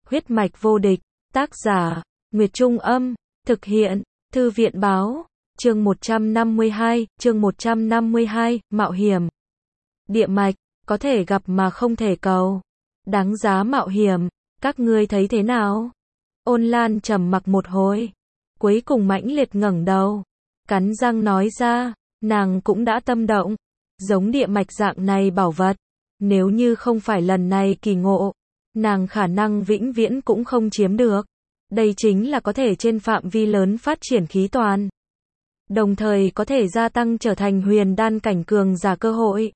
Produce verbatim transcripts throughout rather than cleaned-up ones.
Huyết mạch vô địch, tác giả, Nguyệt Trung Âm, thực hiện, Thư viện Báo, chương một trăm năm mươi hai, chương một trăm năm mươi hai, mạo hiểm. Địa mạch, có thể gặp mà không thể cầu. Đáng giá mạo hiểm, các ngươi thấy thế nào? Ôn Lan trầm mặc một hồi, cuối cùng mãnh liệt ngẩng đầu, cắn răng nói ra, nàng cũng đã tâm động, giống địa mạch dạng này bảo vật, nếu như không phải lần này kỳ ngộ, nàng khả năng vĩnh viễn cũng không chiếm được. Đây chính là có thể trên phạm vi lớn phát triển khí toàn, đồng thời có thể gia tăng trở thành huyền đan cảnh cường giả cơ hội.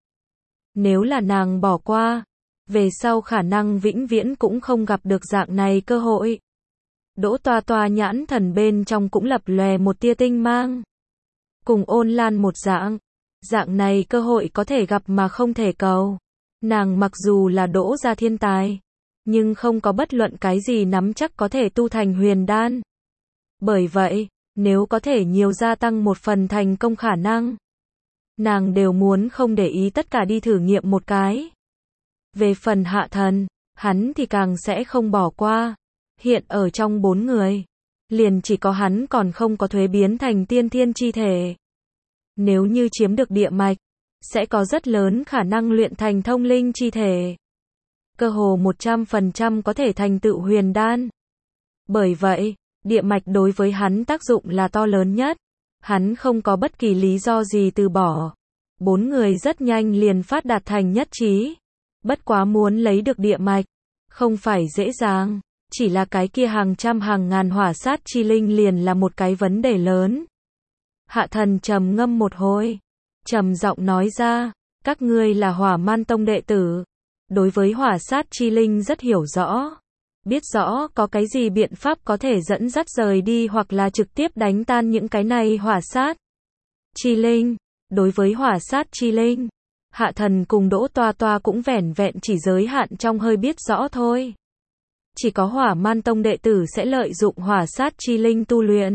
Nếu là nàng bỏ qua, về sau khả năng vĩnh viễn cũng không gặp được dạng này cơ hội. Đỗ Toa Toa nhãn thần bên trong cũng lập lòe một tia tinh mang. Cùng Ôn Lan một dạng, dạng này cơ hội có thể gặp mà không thể cầu. Nàng mặc dù là Đỗ gia thiên tài, nhưng không có bất luận cái gì nắm chắc có thể tu thành huyền đan. Bởi vậy, nếu có thể nhiều gia tăng một phần thành công khả năng, nàng đều muốn không để ý tất cả đi thử nghiệm một cái. Về phần Hạ Thần, hắn thì càng sẽ không bỏ qua. Hiện ở trong bốn người, liền chỉ có hắn còn không có thuế biến thành tiên thiên chi thể. Nếu như chiếm được địa mạch, sẽ có rất lớn khả năng luyện thành thông linh chi thể. Cơ hồ một trăm phần trăm có thể thành tựu huyền đan. Bởi vậy, địa mạch đối với hắn tác dụng là to lớn nhất. Hắn không có bất kỳ lý do gì từ bỏ. Bốn người rất nhanh liền phát đạt thành nhất trí. Bất quá muốn lấy được địa mạch, không phải dễ dàng. Chỉ là cái kia hàng trăm hàng ngàn hỏa sát chi linh liền là một cái vấn đề lớn. Hạ Thần trầm ngâm một hồi, trầm giọng nói ra, các ngươi là Hỏa Man Tông đệ tử, đối với hỏa sát chi linh rất hiểu rõ, biết rõ có cái gì biện pháp có thể dẫn dắt rời đi hoặc là trực tiếp đánh tan những cái này hỏa sát chi linh. Đối với hỏa sát chi linh, Hạ Thần cùng Đỗ Toa Toa cũng vẻn vẹn chỉ giới hạn trong hơi biết rõ thôi. Chỉ có Hỏa Man Tông đệ tử sẽ lợi dụng hỏa sát chi linh tu luyện.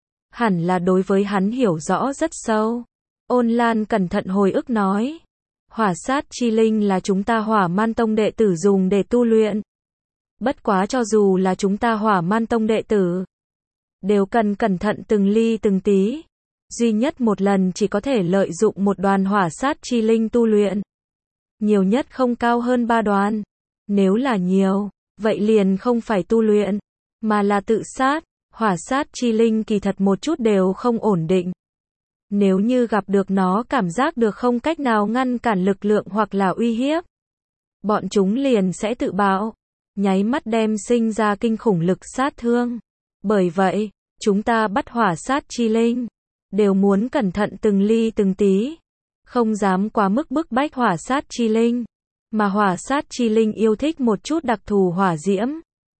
Hẳn là đối với hắn hiểu rõ rất sâu. Ôn Lan cẩn thận hồi ức nói. Hỏa sát chi linh là chúng ta Hỏa Man Tông đệ tử dùng để tu luyện. Bất quá cho dù là chúng ta Hỏa Man Tông đệ tử, đều cần cẩn thận từng ly từng tí. Duy nhất một lần chỉ có thể lợi dụng một đoàn hỏa sát chi linh tu luyện. Nhiều nhất không cao hơn ba đoàn. Nếu là nhiều, vậy liền không phải tu luyện, mà là tự sát. Hỏa sát chi linh kỳ thật một chút đều không ổn định. Nếu như gặp được nó cảm giác được không cách nào ngăn cản lực lượng hoặc là uy hiếp, bọn chúng liền sẽ tự bạo, nháy mắt đem sinh ra kinh khủng lực sát thương. Bởi vậy, chúng ta bắt hỏa sát chi linh, đều muốn cẩn thận từng ly từng tí, không dám quá mức bức bách hỏa sát chi linh, mà hỏa sát chi linh yêu thích một chút đặc thù hỏa diễm.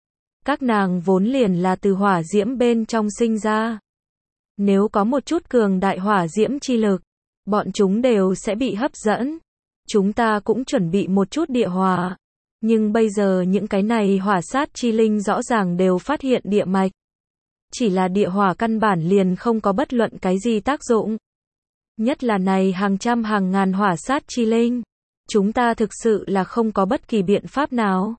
Các nàng vốn liền là từ hỏa diễm bên trong sinh ra. Nếu có một chút cường đại hỏa diễm chi lực, bọn chúng đều sẽ bị hấp dẫn. Chúng ta cũng chuẩn bị một chút địa hỏa. Nhưng bây giờ những cái này hỏa sát chi linh rõ ràng đều phát hiện địa mạch. Chỉ là địa hỏa căn bản liền không có bất luận cái gì tác dụng. Nhất là này hàng trăm hàng ngàn hỏa sát chi linh. Chúng ta thực sự là không có bất kỳ biện pháp nào.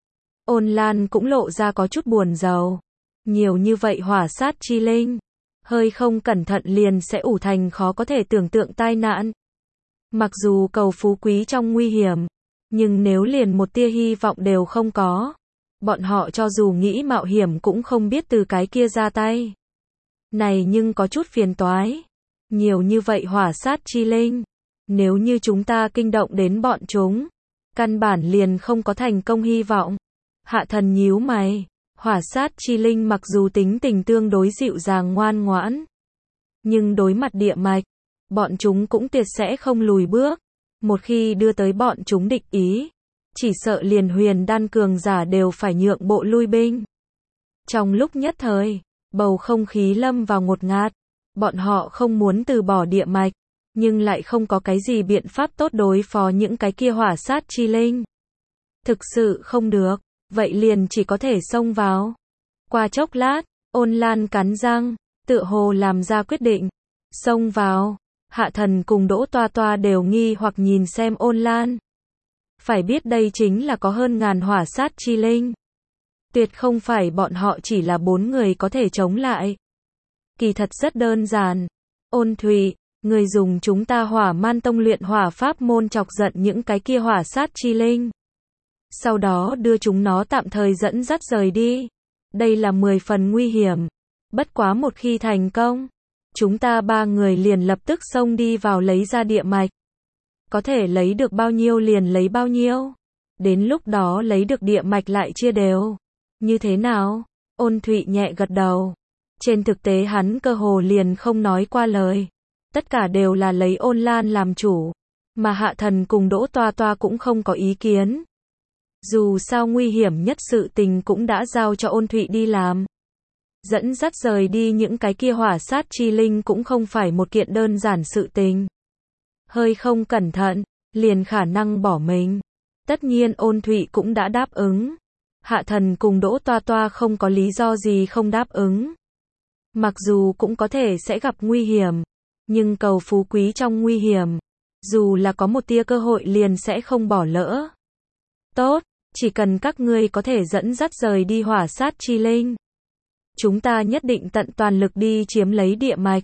Ôn Lan cũng lộ ra có chút buồn rầu. Nhiều như vậy hỏa sát chi linh, hơi không cẩn thận liền sẽ ủ thành khó có thể tưởng tượng tai nạn. Mặc dù cầu phú quý trong nguy hiểm, nhưng nếu liền một tia hy vọng đều không có, bọn họ cho dù nghĩ mạo hiểm cũng không biết từ cái kia ra tay. Này nhưng có chút phiền toái. Nhiều như vậy hỏa sát chi linh, nếu như chúng ta kinh động đến bọn chúng, căn bản liền không có thành công hy vọng. Hạ Thần nhíu mày, hỏa sát chi linh mặc dù tính tình tương đối dịu dàng ngoan ngoãn, nhưng đối mặt địa mạch, bọn chúng cũng tuyệt sẽ không lùi bước. Một khi đưa tới bọn chúng địch ý, chỉ sợ liền huyền đan cường giả đều phải nhượng bộ lui binh. Trong lúc nhất thời, bầu không khí lâm vào ngột ngạt, bọn họ không muốn từ bỏ địa mạch, nhưng lại không có cái gì biện pháp tốt đối phó những cái kia hỏa sát chi linh. Thực sự không được. Vậy liền chỉ có thể xông vào. Qua chốc lát, Ôn Lan cắn răng, tựa hồ làm ra quyết định. Xông vào. Hạ Thần cùng Đỗ Toa Toa đều nghi hoặc nhìn xem Ôn Lan. Phải biết đây chính là có hơn ngàn hỏa sát chi linh. Tuyệt không phải bọn họ chỉ là bốn người có thể chống lại. Kỳ thật rất đơn giản. Ôn Thụy, người dùng chúng ta Hỏa Man Tông luyện hỏa pháp môn chọc giận những cái kia hỏa sát chi linh. Sau đó đưa chúng nó tạm thời dẫn dắt rời đi. Đây là mười phần nguy hiểm. Bất quá một khi thành công, chúng ta ba người liền lập tức xông đi vào lấy ra địa mạch. Có thể lấy được bao nhiêu liền lấy bao nhiêu. Đến lúc đó lấy được địa mạch lại chia đều. Như thế nào? Ôn Thụy nhẹ gật đầu. Trên thực tế hắn cơ hồ liền không nói qua lời. Tất cả đều là lấy Ôn Lan làm chủ. Mà Hạ Thần cùng Đỗ Toa Toa cũng không có ý kiến. Dù sao nguy hiểm nhất sự tình cũng đã giao cho Ôn Thụy đi làm. Dẫn dắt rời đi những cái kia hỏa sát chi linh cũng không phải một kiện đơn giản sự tình. Hơi không cẩn thận, liền khả năng bỏ mình. Tất nhiên Ôn Thụy cũng đã đáp ứng. Hạ Thần cùng Đỗ Toa Toa không có lý do gì không đáp ứng. Mặc dù cũng có thể sẽ gặp nguy hiểm, nhưng cầu phú quý trong nguy hiểm. Dù là có một tia cơ hội liền sẽ không bỏ lỡ. Tốt, chỉ cần các ngươi có thể dẫn dắt rời đi hỏa sát chi linh. Chúng ta nhất định tận toàn lực đi chiếm lấy địa mạch.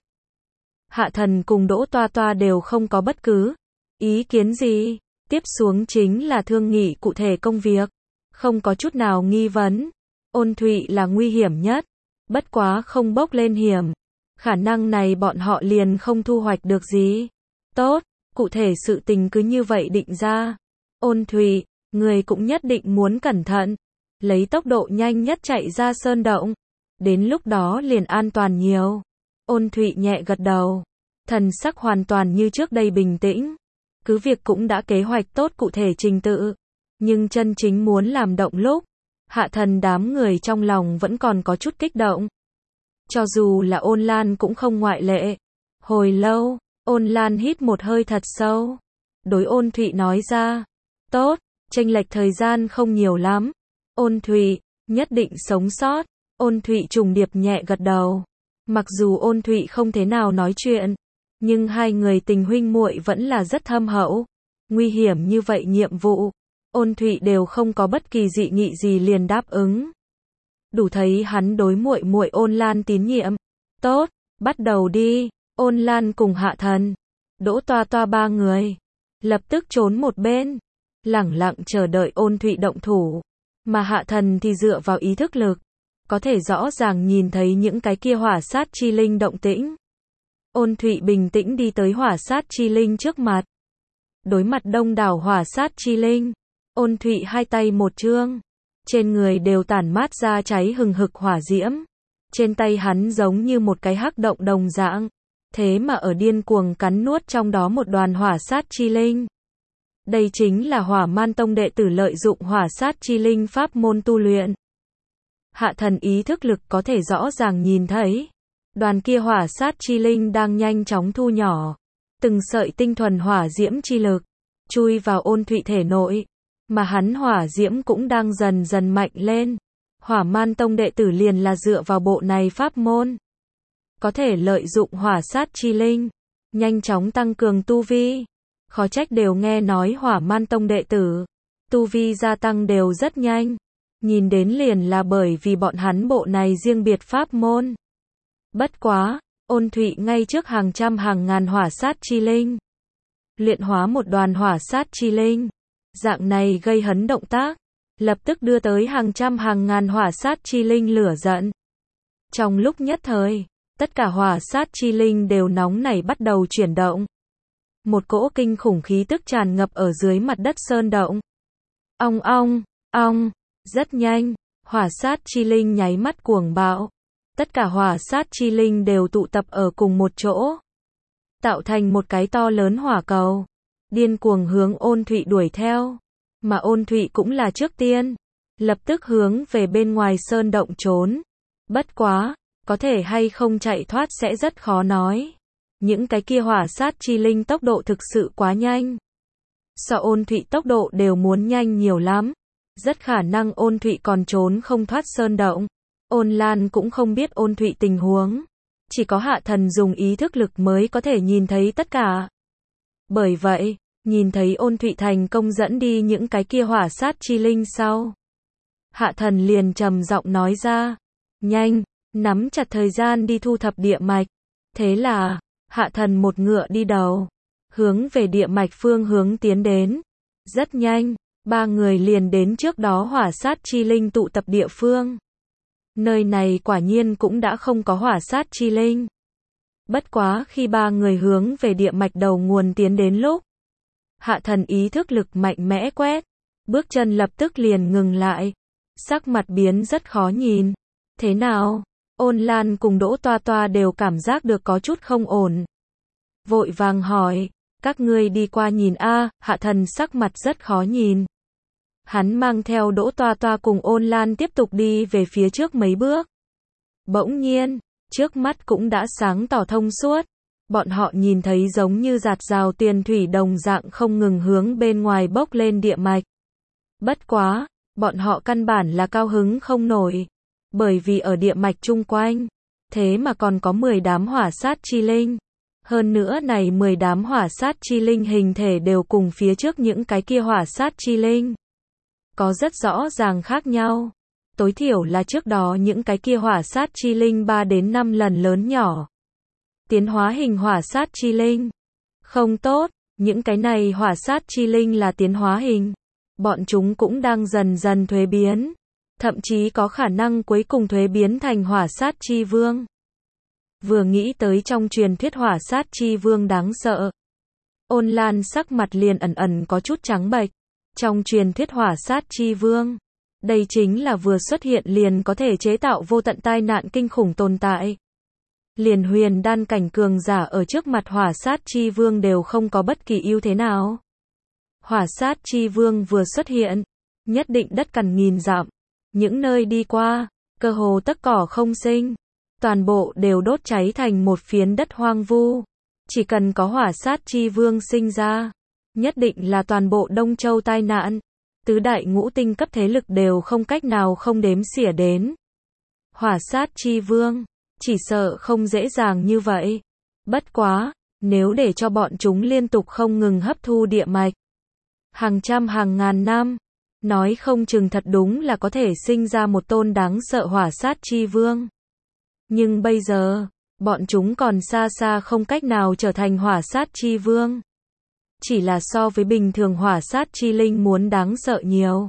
Hạ Thần cùng Đỗ Toa Toa đều không có bất cứ ý kiến gì. Tiếp xuống chính là thương nghị cụ thể công việc. Không có chút nào nghi vấn. Ôn Thụy là nguy hiểm nhất. Bất quá không bốc lên hiểm. Khả năng này bọn họ liền không thu hoạch được gì. Tốt, cụ thể sự tình cứ như vậy định ra. Ôn Thụy, người cũng nhất định muốn cẩn thận. Lấy tốc độ nhanh nhất chạy ra sơn động. Đến lúc đó liền an toàn nhiều. Ôn Thụy nhẹ gật đầu. Thần sắc hoàn toàn như trước đây bình tĩnh. Cứ việc cũng đã kế hoạch tốt cụ thể trình tự. Nhưng chân chính muốn làm động lúc. Hạ Thần đám người trong lòng vẫn còn có chút kích động. Cho dù là Ôn Lan cũng không ngoại lệ. Hồi lâu, Ôn Lan hít một hơi thật sâu. Đối Ôn Thụy nói ra. Tốt, chênh lệch thời gian không nhiều lắm. Ôn Thụy, nhất định sống sót. Ôn Thụy trùng điệp nhẹ gật đầu. Mặc dù Ôn Thụy không thế nào nói chuyện, nhưng hai người tình huynh muội vẫn là rất thâm hậu. Nguy hiểm như vậy nhiệm vụ, Ôn Thụy đều không có bất kỳ dị nghị gì liền đáp ứng. Đủ thấy hắn đối muội muội Ôn Lan tín nhiệm. Tốt, bắt đầu đi. Ôn Lan cùng Hạ Thần, Đỗ Toa Toa ba người lập tức trốn một bên, lẳng lặng chờ đợi Ôn Thụy động thủ. Mà Hạ Thần thì dựa vào ý thức lực, có thể rõ ràng nhìn thấy những cái kia hỏa sát chi linh động tĩnh. Ôn Thụy bình tĩnh đi tới hỏa sát chi linh trước mặt. Đối mặt đông đảo hỏa sát chi linh, Ôn Thụy hai tay một chương, trên người đều tản mát ra cháy hừng hực hỏa diễm. Trên tay hắn giống như một cái hắc động đồng dạng, thế mà ở điên cuồng cắn nuốt trong đó một đoàn hỏa sát chi linh. Đây chính là Hỏa Man Tông đệ tử lợi dụng hỏa sát chi linh pháp môn tu luyện. Hạ Thần ý thức lực có thể rõ ràng nhìn thấy, đoàn kia hỏa sát chi linh đang nhanh chóng thu nhỏ, từng sợi tinh thuần hỏa diễm chi lực chui vào Ôn Thụy thể nội, mà hắn hỏa diễm cũng đang dần dần mạnh lên. Hỏa Man Tông đệ tử liền là dựa vào bộ này pháp môn, có thể lợi dụng hỏa sát chi linh, nhanh chóng tăng cường tu vi. Khó trách đều nghe nói Hỏa Man Tông đệ tử, tu vi gia tăng đều rất nhanh. Nhìn đến liền là bởi vì bọn hắn bộ này riêng biệt pháp môn. Bất quá, Ôn Thụy ngay trước hàng trăm hàng ngàn hỏa sát chi linh, luyện hóa một đoàn hỏa sát chi linh. Dạng này gây hấn động tác, lập tức đưa tới hàng trăm hàng ngàn hỏa sát chi linh lửa giận. Trong lúc nhất thời, tất cả hỏa sát chi linh đều nóng nảy bắt đầu chuyển động. Một cỗ kinh khủng khí tức tràn ngập ở dưới mặt đất sơn động. Ong ong, ong, rất nhanh, hỏa sát chi linh nháy mắt cuồng bạo. Tất cả hỏa sát chi linh đều tụ tập ở cùng một chỗ, tạo thành một cái to lớn hỏa cầu, điên cuồng hướng Ôn Thụy đuổi theo. Mà Ôn Thụy cũng là trước tiên, lập tức hướng về bên ngoài sơn động trốn. Bất quá, có thể hay không chạy thoát sẽ rất khó nói. Những cái kia hỏa sát chi linh tốc độ thực sự quá nhanh. So Ôn Thụy tốc độ đều muốn nhanh nhiều lắm. Rất khả năng Ôn Thụy còn trốn không thoát sơn động. Ôn Lan cũng không biết Ôn Thụy tình huống. Chỉ có Hạ Thần dùng ý thức lực mới có thể nhìn thấy tất cả. Bởi vậy, nhìn thấy Ôn Thụy thành công dẫn đi những cái kia hỏa sát chi linh sau, Hạ thần liền trầm giọng nói ra. Nhanh, nắm chặt thời gian đi thu thập địa mạch. Thế là, hạ thần một ngựa đi đầu, hướng về địa mạch phương hướng tiến đến. Rất nhanh, ba người liền đến trước đó hỏa sát chi linh tụ tập địa phương. Nơi này quả nhiên cũng đã không có hỏa sát chi linh. Bất quá khi ba người hướng về địa mạch đầu nguồn tiến đến lúc, hạ thần ý thức lực mạnh mẽ quét, bước chân lập tức liền ngừng lại, sắc mặt biến rất khó nhìn. Thế nào? Ôn Lan cùng Đỗ Toa Toa đều cảm giác được có chút không ổn. Vội vàng hỏi, các ngươi đi qua nhìn a. Hạ thần sắc mặt rất khó nhìn. Hắn mang theo Đỗ Toa Toa cùng Ôn Lan tiếp tục đi về phía trước mấy bước. Bỗng nhiên, trước mắt cũng đã sáng tỏ thông suốt. Bọn họ nhìn thấy giống như giạt rào tiền thủy đồng dạng không ngừng hướng bên ngoài bốc lên địa mạch. Bất quá, bọn họ căn bản là cao hứng không nổi. Bởi vì ở địa mạch chung quanh, thế mà còn có mười đám hỏa sát chi linh. Hơn nữa này mười đám hỏa sát chi linh hình thể đều cùng phía trước những cái kia hỏa sát chi linh có rất rõ ràng khác nhau. Tối thiểu là trước đó những cái kia hỏa sát chi linh ba đến năm lần lớn nhỏ. Tiến hóa hình hỏa sát chi linh. Không tốt, những cái này hỏa sát chi linh là tiến hóa hình. Bọn chúng cũng đang dần dần thuế biến. Thậm chí có khả năng cuối cùng thuế biến thành hỏa sát chi vương. Vừa nghĩ tới trong truyền thuyết hỏa sát chi vương đáng sợ. Ôn Lan sắc mặt liền ẩn ẩn có chút trắng bệch. Trong truyền thuyết hỏa sát chi vương, đây chính là vừa xuất hiện liền có thể chế tạo vô tận tai nạn kinh khủng tồn tại. Liền huyền đan cảnh cường giả ở trước mặt hỏa sát chi vương đều không có bất kỳ ưu thế nào. Hỏa sát chi vương vừa xuất hiện, nhất định đất cằn nghìn dặm. Những nơi đi qua, cơ hồ tất cỏ không sinh. Toàn bộ đều đốt cháy thành một phiến đất hoang vu. Chỉ cần có hỏa sát chi vương sinh ra, nhất định là toàn bộ Đông Châu tai nạn. Tứ đại ngũ tinh cấp thế lực đều không cách nào không đếm xỉa đến. Hỏa sát chi vương, chỉ sợ không dễ dàng như vậy. Bất quá, nếu để cho bọn chúng liên tục không ngừng hấp thu địa mạch, hàng trăm hàng ngàn năm, nói không chừng thật đúng là có thể sinh ra một tôn đáng sợ hỏa sát chi vương. Nhưng bây giờ, bọn chúng còn xa xa không cách nào trở thành hỏa sát chi vương. Chỉ là so với bình thường hỏa sát chi linh muốn đáng sợ nhiều.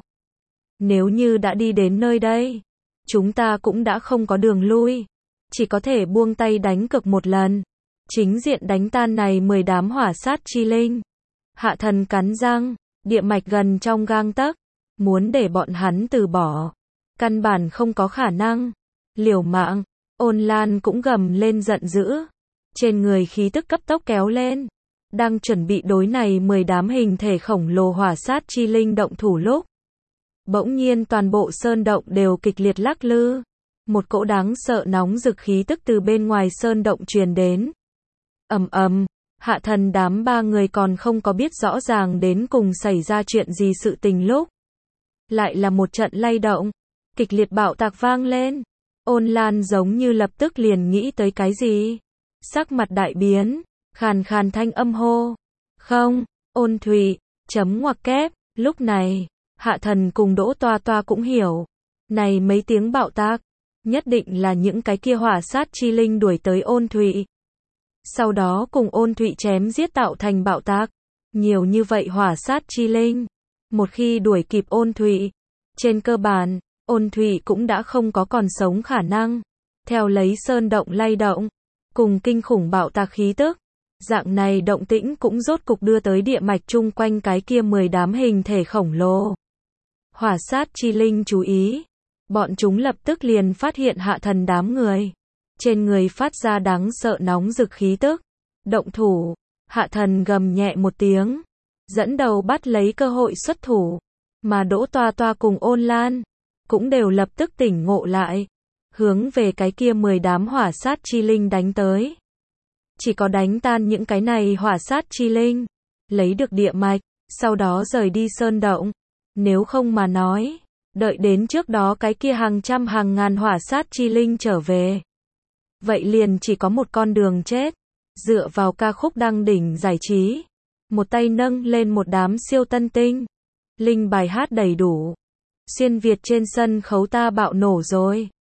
Nếu như đã đi đến nơi đây, chúng ta cũng đã không có đường lui. Chỉ có thể buông tay đánh cược một lần. Chính diện đánh tan này mười đám hỏa sát chi linh. Hạ thần cắn răng, địa mạch gần trong gang tấc. Muốn để bọn hắn từ bỏ. Căn bản không có khả năng. Liều mạng, Ôn Lan cũng gầm lên giận dữ. Trên người khí tức cấp tốc kéo lên. Đang chuẩn bị đối này mười đám hình thể khổng lồ hỏa sát chi linh động thủ lúc. Bỗng nhiên toàn bộ sơn động đều kịch liệt lắc lư. Một cỗ đáng sợ nóng rực khí tức từ bên ngoài sơn động truyền đến. Ầm ầm, hạ thần đám ba người còn không có biết rõ ràng đến cùng xảy ra chuyện gì sự tình lúc. Lại là một trận lay động, kịch liệt bạo tạc vang lên. Ôn Lan giống như lập tức liền nghĩ tới cái gì. Sắc mặt đại biến, khàn khàn thanh âm hô. Không, Ôn Thụy, chấm ngoặc kép, lúc này, hạ thần cùng Đỗ Toa Toa cũng hiểu. Này mấy tiếng bạo tạc, nhất định là những cái kia hỏa sát chi linh đuổi tới Ôn Thụy. Sau đó cùng Ôn Thụy chém giết tạo thành bạo tạc. Nhiều như vậy hỏa sát chi linh. Một khi đuổi kịp Ôn Thụy, trên cơ bản, Ôn Thụy cũng đã không có còn sống khả năng. Theo lấy sơn động lay động, cùng kinh khủng bạo tạc khí tức, dạng này động tĩnh cũng rốt cục đưa tới địa mạch chung quanh cái kia mười đám hình thể khổng lồ. Hỏa sát chi linh chú ý, bọn chúng lập tức liền phát hiện hạ thần đám người. Trên người phát ra đáng sợ nóng rực khí tức. Động thủ, hạ thần gầm nhẹ một tiếng. Dẫn đầu bắt lấy cơ hội xuất thủ. Mà Đỗ Toa Toa cùng Ôn Lan cũng đều lập tức tỉnh ngộ lại. Hướng về cái kia mười đám hỏa sát chi linh đánh tới. Chỉ có đánh tan những cái này hỏa sát chi linh. Lấy được địa mạch. Sau đó rời đi sơn động. Nếu không mà nói. Đợi đến trước đó cái kia hàng trăm hàng ngàn hỏa sát chi linh trở về. Vậy liền chỉ có một con đường chết. Dựa vào ca khúc đăng đỉnh giải trí. Một tay nâng lên một đám siêu tân tinh. Linh bài hát đầy đủ. Xuyên Việt trên sân khấu ta bạo nổ rồi.